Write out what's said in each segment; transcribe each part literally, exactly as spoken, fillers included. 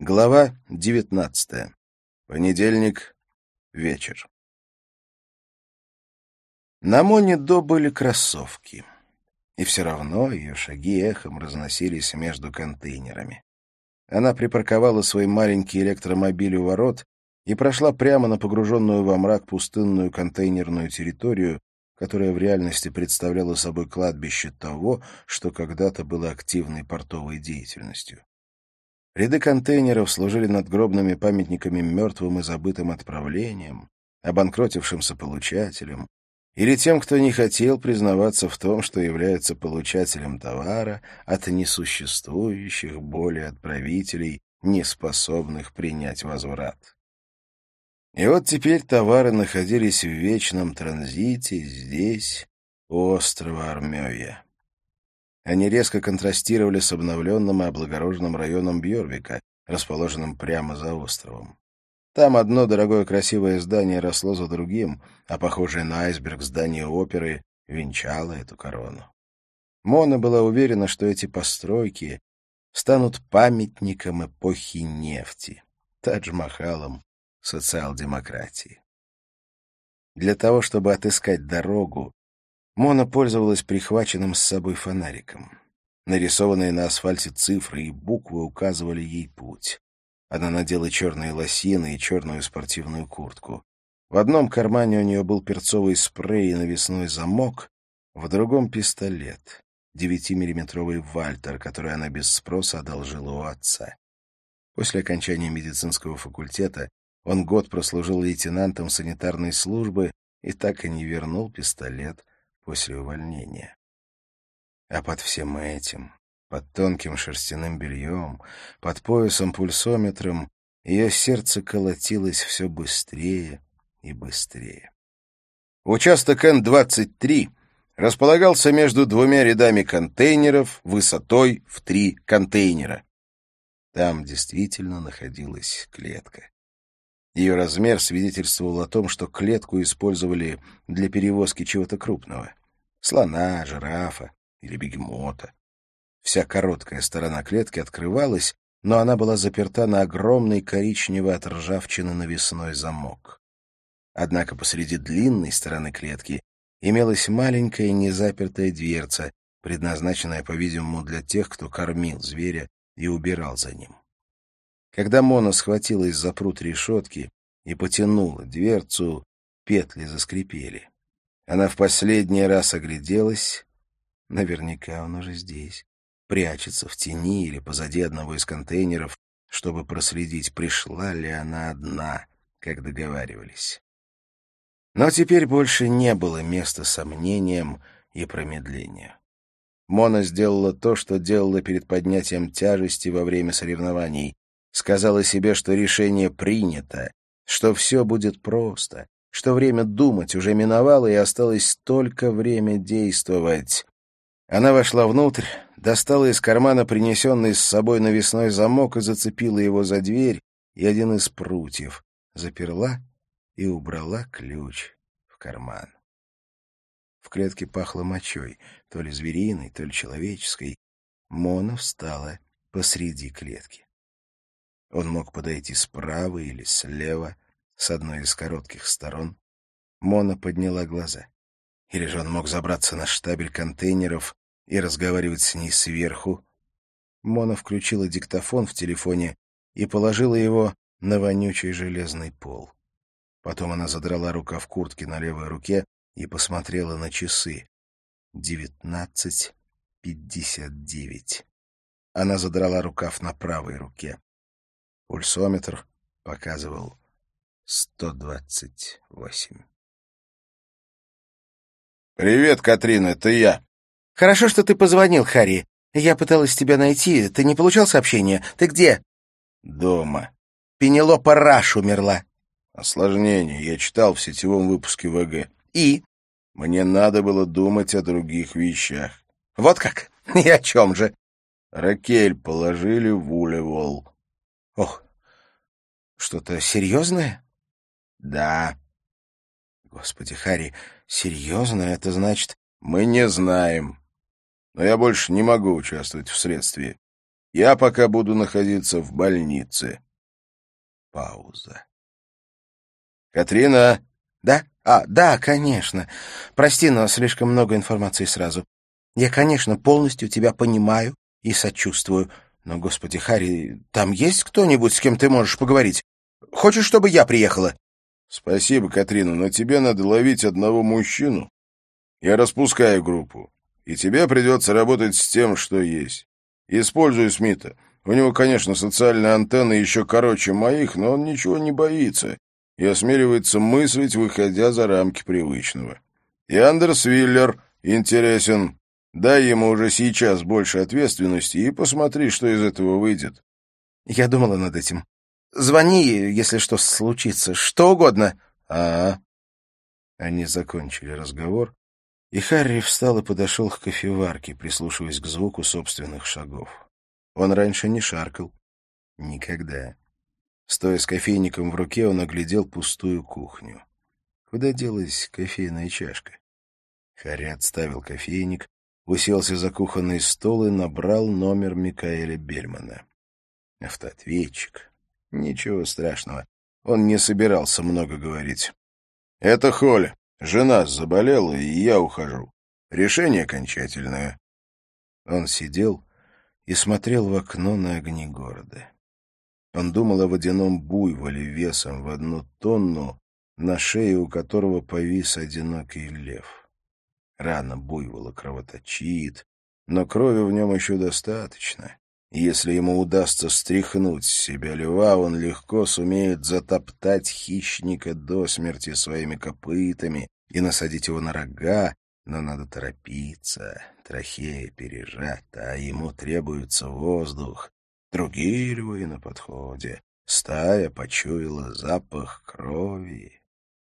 Глава девятнадцатая. Понедельник. Вечер. На Моне До были кроссовки. И все равно ее шаги эхом разносились между контейнерами. Она припарковала свой маленький электромобиль у ворот и прошла прямо на погруженную во мрак пустынную контейнерную территорию, которая в реальности представляла собой кладбище того, что когда-то было активной портовой деятельностью. Ряды контейнеров служили надгробными памятниками мертвым и забытым отправлениям, обанкротившимся получателям, или тем, кто не хотел признаваться в том, что является получателем товара от несуществующих более отправителей, не способных принять возврат. И вот теперь товары находились в вечном транзите здесь, у острова Армёя. Они резко контрастировали с обновленным и облагороженным районом Бьорвика, расположенным прямо за островом. Там одно дорогое красивое здание росло за другим, а похожее на айсберг здание оперы венчало эту корону. Мона была уверена, что эти постройки станут памятником эпохи нефти, Тадж-Махалом социал-демократии. Для того, чтобы отыскать дорогу, Мона пользовалась прихваченным с собой фонариком. Нарисованные на асфальте цифры и буквы указывали ей путь. Она надела черные лосины и черную спортивную куртку. В одном кармане у нее был перцовый спрей и навесной замок, в другом — пистолет, девятимиллиметровый «Вальтер», который она без спроса одолжила у отца. После окончания медицинского факультета он год прослужил лейтенантом санитарной службы и так и не вернул пистолет после увольнения. А под всем этим, под тонким шерстяным бельем, под поясом-пульсометром, ее сердце колотилось все быстрее и быстрее. Участок Н двадцать три располагался между двумя рядами контейнеров высотой в три контейнера. Там действительно находилась клетка. Ее размер свидетельствовал о том, что клетку использовали для перевозки чего-то крупного. Слона, жирафа или бегемота. Вся короткая сторона клетки открывалась, но она была заперта на огромный коричневый от ржавчины навесной замок. Однако посреди длинной стороны клетки имелась маленькая незапертая дверца, предназначенная, по-видимому, для тех, кто кормил зверя и убирал за ним. Когда Мона схватилась за прут решетки и потянула дверцу, петли заскрипели. Она в последний раз огляделась. Наверняка он уже здесь, прячется в тени или позади одного из контейнеров, чтобы проследить, пришла ли она одна, как договаривались. Но теперь больше не было места сомнениям и промедлению. Мона сделала то, что делала перед поднятием тяжести во время соревнований. Сказала себе, что решение принято, что все будет просто, что время думать уже миновало и осталось только время действовать. Она вошла внутрь, достала из кармана принесенный с собой навесной замок и зацепила его за дверь и один из прутьев, заперла и убрала ключ в карман. В клетке пахло мочой, то ли звериной, то ли человеческой. Мона встала посреди клетки. Он мог подойти справа или слева, с одной из коротких сторон. Мона подняла глаза. Или же он мог забраться на штабель контейнеров и разговаривать с ней сверху. Мона включила диктофон в телефоне и положила его на вонючий железный пол. Потом она задрала рукав куртки на левой руке и посмотрела на часы. Девятнадцать пятьдесят девять. Она задрала рукав на правой руке. Пульсометр показывал сто двадцать восемь. «Привет, Катрин, это я». «Хорошо, что ты позвонил, Харри. Я пыталась тебя найти. Ты не получал сообщения? Ты где?» «Дома». «Пенелопа Раш умерла». «Осложнение. Я читал в сетевом выпуске ВГ». «И?» «Мне надо было думать о других вещах». «Вот как? И о чем же?» «Ракель положили в Улевол». «Ох, что-то серьезное?» «Да». «Господи, Харри, серьезно? Это значит...» «Мы не знаем. Но я больше не могу участвовать в следствии». Я пока буду находиться в больнице. Пауза. Катрина? Да? А, да, конечно. Прости, но слишком много информации сразу. Я, конечно, полностью тебя понимаю и сочувствую. Но, господи, Харри, там есть кто-нибудь, с кем ты можешь поговорить? Хочешь, чтобы я приехала? Спасибо, Катрина, но тебе надо ловить одного мужчину. Я распускаю группу, и тебе придется работать с тем, что есть. Используй Смита. У него, конечно, социальные антенны еще короче моих, но он ничего не боится и осмеливается мыслить, выходя за рамки привычного. И Андерс Виллер интересен. Дай ему уже сейчас больше ответственности и посмотри, что из этого выйдет. Я думала над этим. Звони, если что случится, что угодно. А, Они закончили разговор, и Харри встал и подошел к кофеварке, прислушиваясь к звуку собственных шагов. Он раньше не шаркал. Никогда. Стоя с кофейником в руке, он оглядел пустую кухню. Куда делась кофейная чашка? Харри отставил кофейник, уселся за кухонный стол и набрал номер Микаэля Бельмана. Автоответчик. Ничего страшного. Он не собирался много говорить. «Это Холь. Жена заболела, и я ухожу. Решение окончательное». Он сидел и смотрел в окно на огни города. Он думал о водяном буйволе весом в одну тонну, на шее у которого повис одинокий лев. Рана буйвола кровоточит, но крови в нем еще достаточно. И если ему удастся стряхнуть с себя льва, он легко сумеет затоптать хищника до смерти своими копытами и насадить его на рога, но надо торопиться. Трахея пережата, а ему требуется воздух. Другие львы на подходе. Стая почуяла запах крови.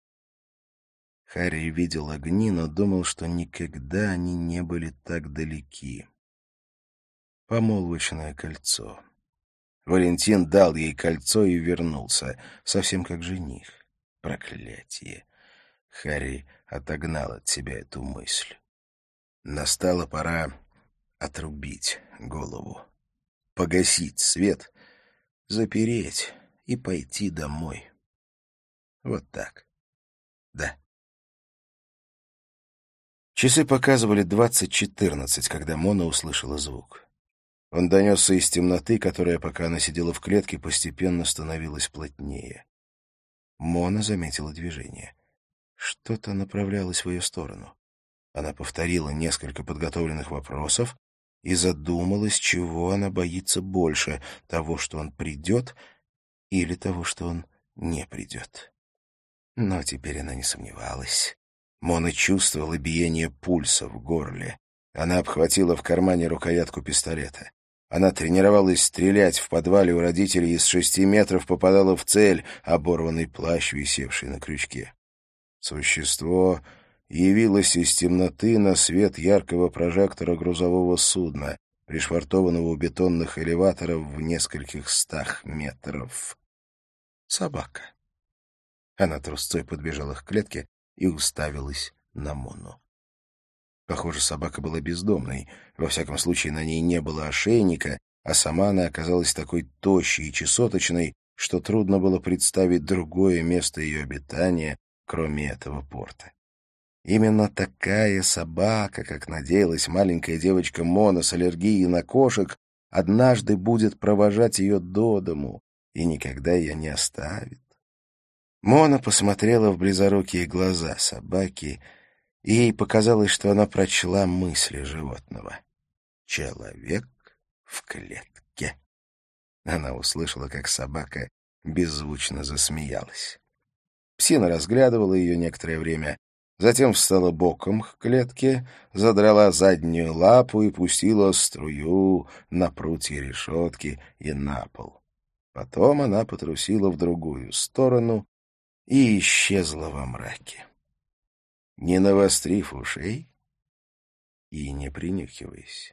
Харри видел огни, но думал, что никогда они не были так далеки. Помолвочное кольцо. Валентин дал ей кольцо и вернулся, совсем как жених. Проклятие! Харри отогнал от себя эту мысль. Настала пора отрубить голову, погасить свет, запереть и пойти домой. Вот так. Да. Часы показывали двадцать четырнадцать, когда Мона услышала звук. Он донесся из темноты, которая, пока она сидела в клетке, постепенно становилась плотнее. Мона заметила движение. Что-то направлялось в ее сторону. Она повторила несколько подготовленных вопросов и задумалась, чего она боится больше — того, что он придет, или того, что он не придет. Но теперь она не сомневалась. Мона чувствовала биение пульса в горле. Она обхватила в кармане рукоятку пистолета. Она тренировалась стрелять в подвале у родителей и с шести метров попадала в цель, оборванный плащ, висевший на крючке. Существо явилось из темноты на свет яркого прожектора грузового судна, пришвартованного у бетонных элеваторов в нескольких стах метров. Собака. Она трусцой подбежала к клетке и уставилась на Мону. Похоже, собака была бездомной. Во всяком случае, на ней не было ошейника, а сама она оказалась такой тощей и чесоточной, что трудно было представить другое место ее обитания, кроме этого порта. Именно такая собака, как надеялась маленькая девочка Мона с аллергией на кошек, однажды будет провожать ее до дому и никогда ее не оставит. Мона посмотрела в близорукие глаза собаки, и ей показалось, что она прочла мысли животного. «Человек в клетке». Она услышала, как собака беззвучно засмеялась. Псина разглядывала ее некоторое время, затем встала боком к клетке, задрала заднюю лапу и пустила струю на прутья решетки и на пол. Потом она потрусила в другую сторону и исчезла во мраке. Не навострив ушей и не принюхиваясь.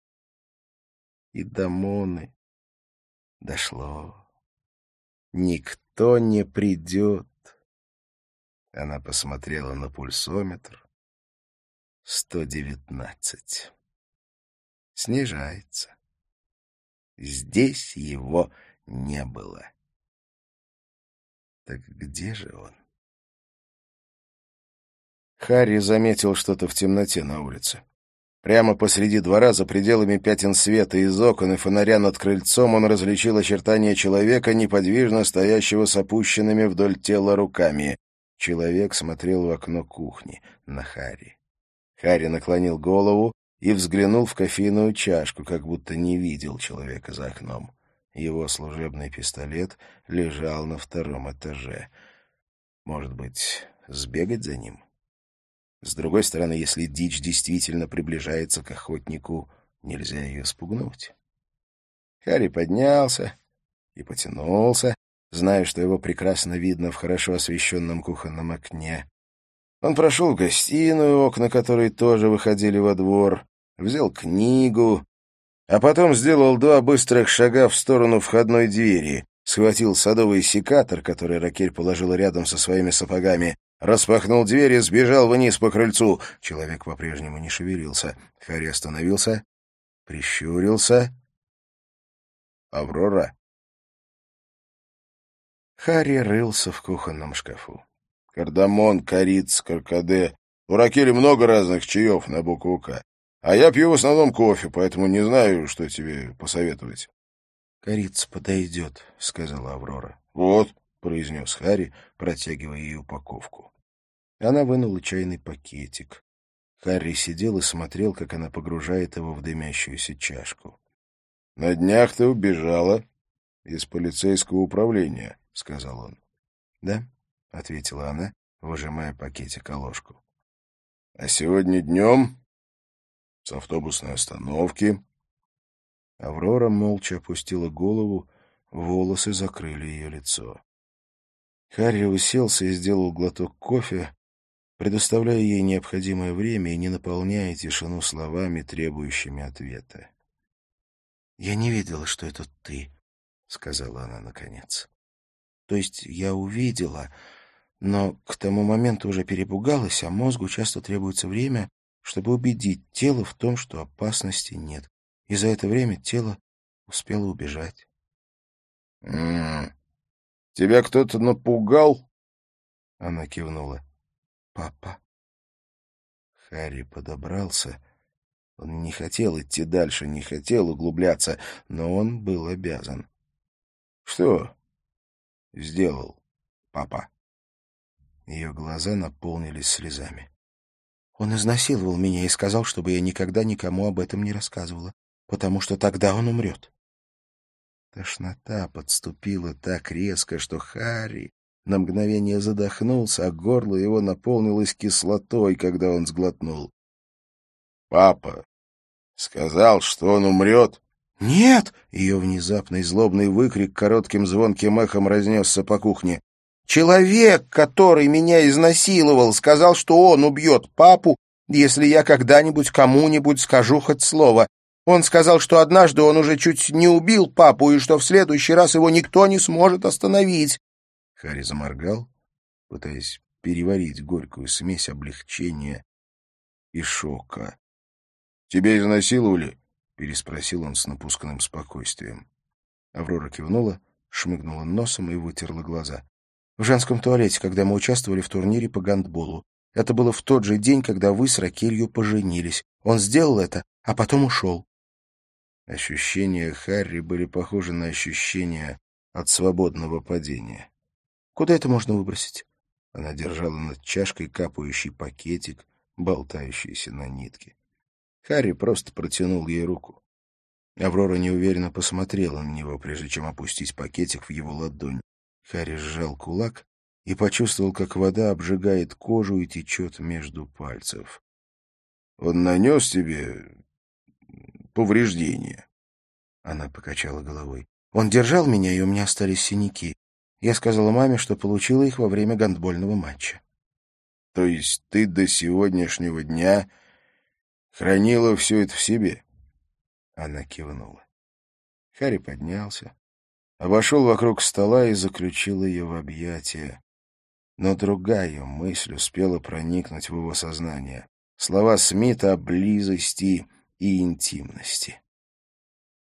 И до Моны дошло. Никто не придет. Она посмотрела на пульсометр. сто девятнадцать. Снижается. Здесь его не было. Так где же он? Харри заметил что-то в темноте на улице. Прямо посреди двора, за пределами пятен света из окон и фонаря над крыльцом, он различил очертания человека, неподвижно стоящего с опущенными вдоль тела руками. Человек смотрел в окно кухни на Харри. Харри наклонил голову и взглянул в кофейную чашку, как будто не видел человека за окном. Его служебный пистолет лежал на втором этаже. Может быть, сбегать за ним? С другой стороны, если дичь действительно приближается к охотнику, нельзя ее спугнуть. Харри поднялся и потянулся, зная, что его прекрасно видно в хорошо освещенном кухонном окне. Он прошел в гостиную, окна которой тоже выходили во двор, взял книгу, а потом сделал два быстрых шага в сторону входной двери, схватил садовый секатор, который Ракель положила рядом со своими сапогами, распахнул дверь и сбежал вниз по крыльцу. Человек по-прежнему не шевелился. Харри остановился, прищурился. «Аврора?» Харри рылся в кухонном шкафу. «Кардамон, корица, каркаде. У Ракели много разных чаев на букву «К». А я пью в основном кофе, поэтому не знаю, что тебе посоветовать». «Корица подойдет», — сказала Аврора. «Вот», — произнес Харри, протягивая ей упаковку. Она вынула чайный пакетик. Харри сидел и смотрел, как она погружает его в дымящуюся чашку. — На днях ты убежала из полицейского управления, — сказал он. — Да, — ответила она, выжимая пакетик о ложку. — А сегодня днем с автобусной остановки... Аврора молча опустила голову, волосы закрыли ее лицо. Харри уселся и сделал глоток кофе, предоставляя ей необходимое время и не наполняя тишину словами, требующими ответа. — Я не видела, что это ты, — сказала она наконец. — То есть я увидела, но к тому моменту уже перепугалась, а мозгу часто требуется время, чтобы убедить тело в том, что опасности нет. И за это время тело успело убежать. — Тебя кто-то напугал? Она кивнула. — Папа. Харри подобрался. Он не хотел идти дальше, не хотел углубляться, но он был обязан. — Что сделал папа? Ее глаза наполнились слезами. Он изнасиловал меня и сказал, чтобы я никогда никому об этом не рассказывала, потому что тогда он умрет. Тошнота подступила так резко, что Харри на мгновение задохнулся, а горло его наполнилось кислотой, когда он сглотнул. — Папа сказал, что он умрет? — Нет! — ее внезапный злобный выкрик коротким звонким эхом разнесся по кухне. — Человек, который меня изнасиловал, сказал, что он убьет папу, если я когда-нибудь кому-нибудь скажу хоть слово. Он сказал, что однажды он уже чуть не убил папу, и что в следующий раз его никто не сможет остановить. Харри заморгал, пытаясь переварить горькую смесь облегчения и шока. — Тебя изнасиловали? — переспросил он с напускным спокойствием. Аврора кивнула, шмыгнула носом и вытерла глаза. — В женском туалете, когда мы участвовали в турнире по гандболу. Это было в тот же день, когда вы с Ракелью поженились. Он сделал это, а потом ушел. Ощущения Харри были похожи на ощущения от свободного падения. — Куда это можно выбросить? Она держала над чашкой капающий пакетик, болтающийся на нитке. Харри просто протянул ей руку. Аврора неуверенно посмотрела на него, прежде чем опустить пакетик в его ладонь. Харри сжал кулак и почувствовал, как вода обжигает кожу и течет между пальцев. — Он нанес тебе повреждения? Она покачала головой. — Он держал меня, и у меня остались синяки. Я сказала маме, что получила их во время гандбольного матча. — То есть ты до сегодняшнего дня хранила все это в себе? Она кивнула. Харри поднялся, обошел вокруг стола и заключил ее в объятия. Но другая мысль успела проникнуть в его сознание. Слова Смита о близости и интимности.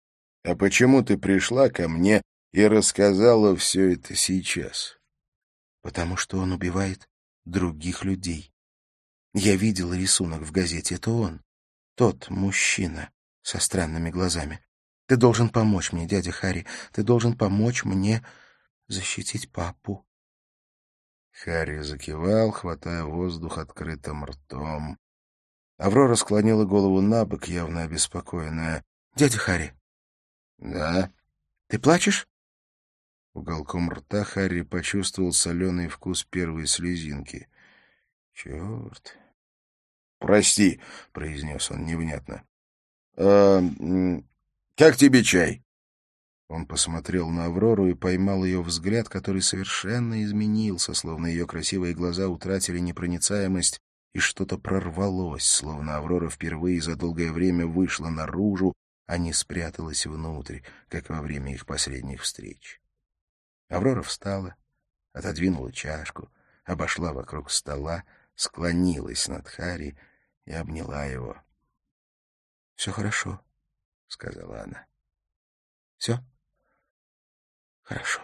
А почему ты пришла ко мне и рассказала все это сейчас? Потому что он убивает других людей. Я видела рисунок в газете. Это он. Тот мужчина со странными глазами. Ты должен помочь мне, дядя Харри. Ты должен помочь мне защитить папу. Харри закивал, хватая воздух открытым ртом. Аврора склонила голову на бок, явно обеспокоенная. — Дядя Харри. — Да? — Ты плачешь? Уголком рта Харри почувствовал соленый вкус первой слезинки. — Черт! — Прости, — произнес он невнятно. «А, как тебе чай?» Он посмотрел на Аврору и поймал ее взгляд, который совершенно изменился, словно ее красивые глаза утратили непроницаемость, и что-то прорвалось, словно Аврора впервые за долгое время вышла наружу, а не спряталась внутрь, как во время их последних встреч. Аврора встала, отодвинула чашку, обошла вокруг стола, склонилась над Харри и обняла его. — Все хорошо, — сказала она. — Все хорошо.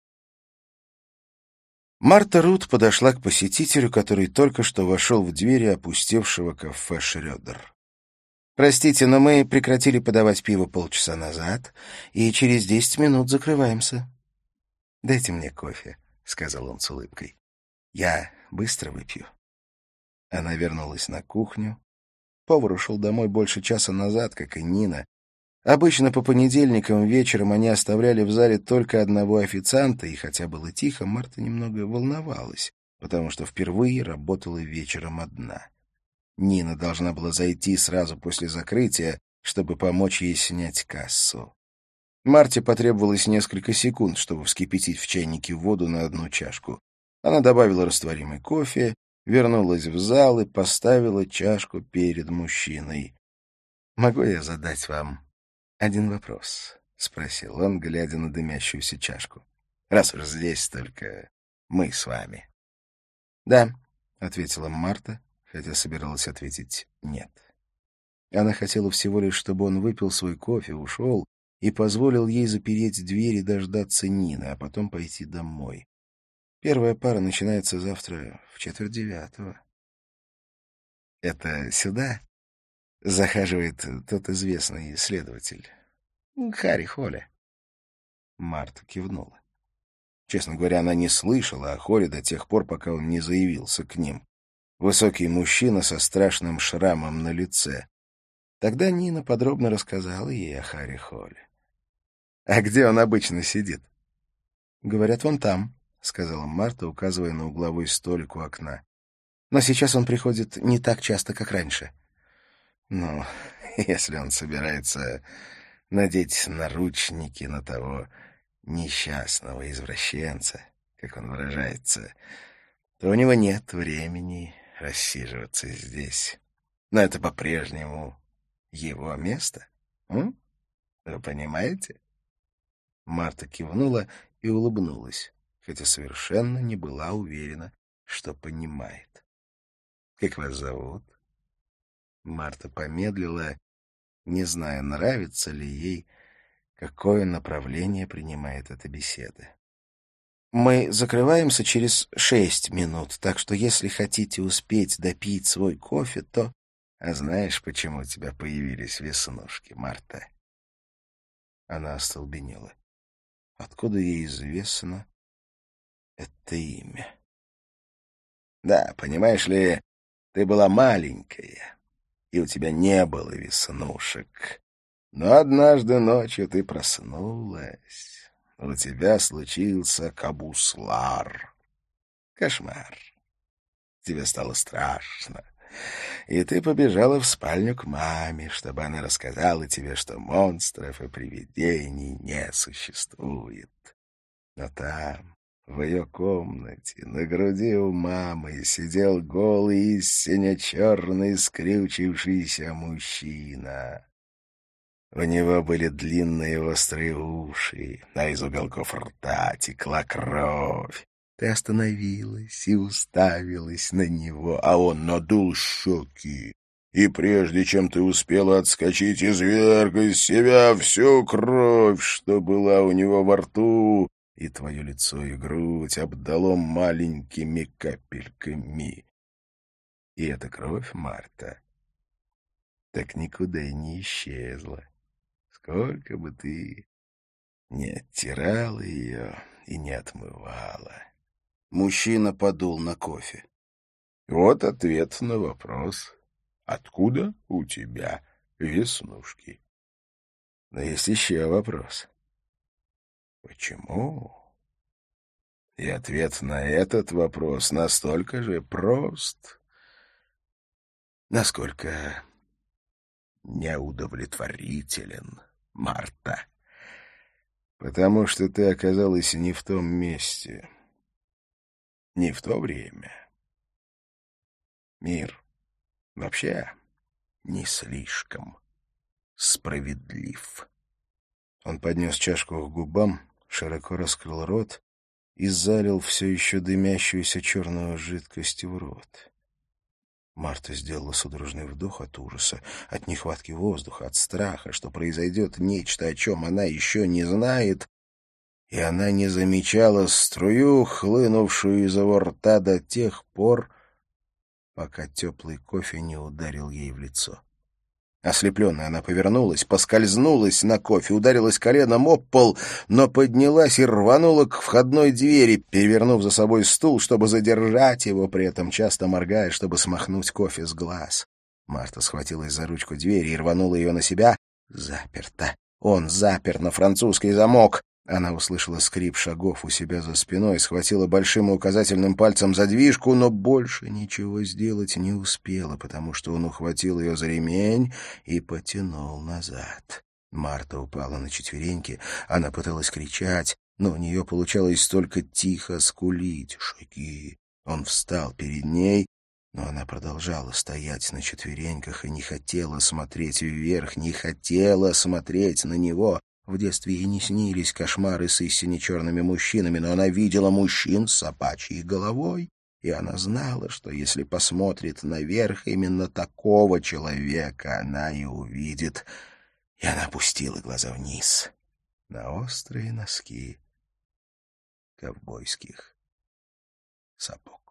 Марта Рут подошла к посетителю, который только что вошел в двери опустевшего кафе «Шрёдер». «Простите, но мы прекратили подавать пиво полчаса назад, и через десять минут закрываемся». «Дайте мне кофе», — сказал он с улыбкой. «Я быстро выпью». Она вернулась на кухню. Повар ушел домой больше часа назад, как и Нина. Обычно по понедельникам вечером они оставляли в зале только одного официанта, и хотя было тихо, Марта немного волновалась, потому что впервые работала вечером одна. Нина должна была зайти сразу после закрытия, чтобы помочь ей снять кассу. Марте потребовалось несколько секунд, чтобы вскипятить в чайнике воду на одну чашку. Она добавила растворимый кофе, вернулась в зал и поставила чашку перед мужчиной. «Могу я задать вам один вопрос?» — спросил он, глядя на дымящуюся чашку. «Раз уж здесь только мы с вами». «Да», — ответила Марта, хотя собиралась ответить «нет». Она хотела всего лишь, чтобы он выпил свой кофе, ушел и позволил ей запереть дверь и дождаться Нины, а потом пойти домой. Первая пара начинается завтра в четверть девятого. «Это сюда?» — захаживает тот известный следователь. «Харри Холли». Марта кивнула. Честно говоря, она не слышала о Холли до тех пор, пока он не заявился к ним. Высокий мужчина со страшным шрамом на лице. Тогда Нина подробно рассказала ей о Харри Холли. «А где он обычно сидит?» «Говорят, вон там», — сказала Марта, указывая на угловой столик у окна. «Но сейчас он приходит не так часто, как раньше». «Ну, если он собирается надеть наручники на того несчастного извращенца, как он выражается, то у него нет времени рассиживаться здесь. Но это по-прежнему его место. М? Вы понимаете?» Марта кивнула и улыбнулась, хотя совершенно не была уверена, что понимает. «Как вас зовут?» Марта помедлила, не зная, нравится ли ей, какое направление принимает эта беседа. «Мы закрываемся через шесть минут, так что если хотите успеть допить свой кофе, то...» «А знаешь, почему у тебя появились веснушки, Марта?» Она остолбенела. Откуда ей известно это имя? «Да, понимаешь ли, ты была маленькая, и у тебя не было веснушек. Но однажды ночью ты проснулась, у тебя случился кабуслар. Кошмар. Тебе стало страшно, и ты побежала в спальню к маме, чтобы она рассказала тебе, что монстров и привидений не существует. Но там, в ее комнате, на груди у мамы сидел голый и сине-черный скрючившийся мужчина. У него были длинные острые уши, а из уголков рта текла кровь. Ты остановилась и уставилась на него, а он надул щеки И прежде чем ты успела отскочить, изверг из себя всю кровь, что была у него во рту, и твое лицо и грудь обдало маленькими капельками. И эта кровь, Марта, так никуда и не исчезла. Сколько бы ты не оттирала ее и не отмывала. Мужчина подул на кофе. Вот ответ на вопрос. Откуда у тебя веснушки? Но есть еще вопрос. Почему? И ответ на этот вопрос настолько же прост, насколько неудовлетворителен, Марта. Потому что ты оказалась не в том месте, не в то время. Мир вообще не слишком справедлив. Он поднес чашку к губам, широко раскрыл рот и залил все еще дымящуюся черную жидкость в рот. Марта сделала судорожный вдох от ужаса, от нехватки воздуха, от страха, что произойдет нечто, о чем она еще не знает, и она не замечала струю, хлынувшую из его рта до тех пор, пока теплый кофе не ударил ей в лицо. Ослепленная, она повернулась, поскользнулась на кофе, ударилась коленом об пол, но поднялась и рванула к входной двери, перевернув за собой стул, чтобы задержать его, при этом часто моргая, чтобы смахнуть кофе с глаз. Марта схватилась за ручку двери и рванула ее на себя. Заперто. Он запер на французский замок. Она услышала скрип шагов у себя за спиной, схватила большим и указательным пальцем задвижку, но больше ничего сделать не успела, потому что он ухватил ее за ремень и потянул назад. Марта упала на четвереньки, она пыталась кричать, но у нее получалось только тихо скулить. Шаги. Он встал перед ней, но она продолжала стоять на четвереньках и не хотела смотреть вверх, не хотела смотреть на него. В детстве ей не снились кошмары с истинно черными мужчинами, но она видела мужчин с собачьей головой, и она знала, что если посмотрит наверх, именно такого человека она и увидит. И она опустила глаза вниз на острые носки ковбойских сапог.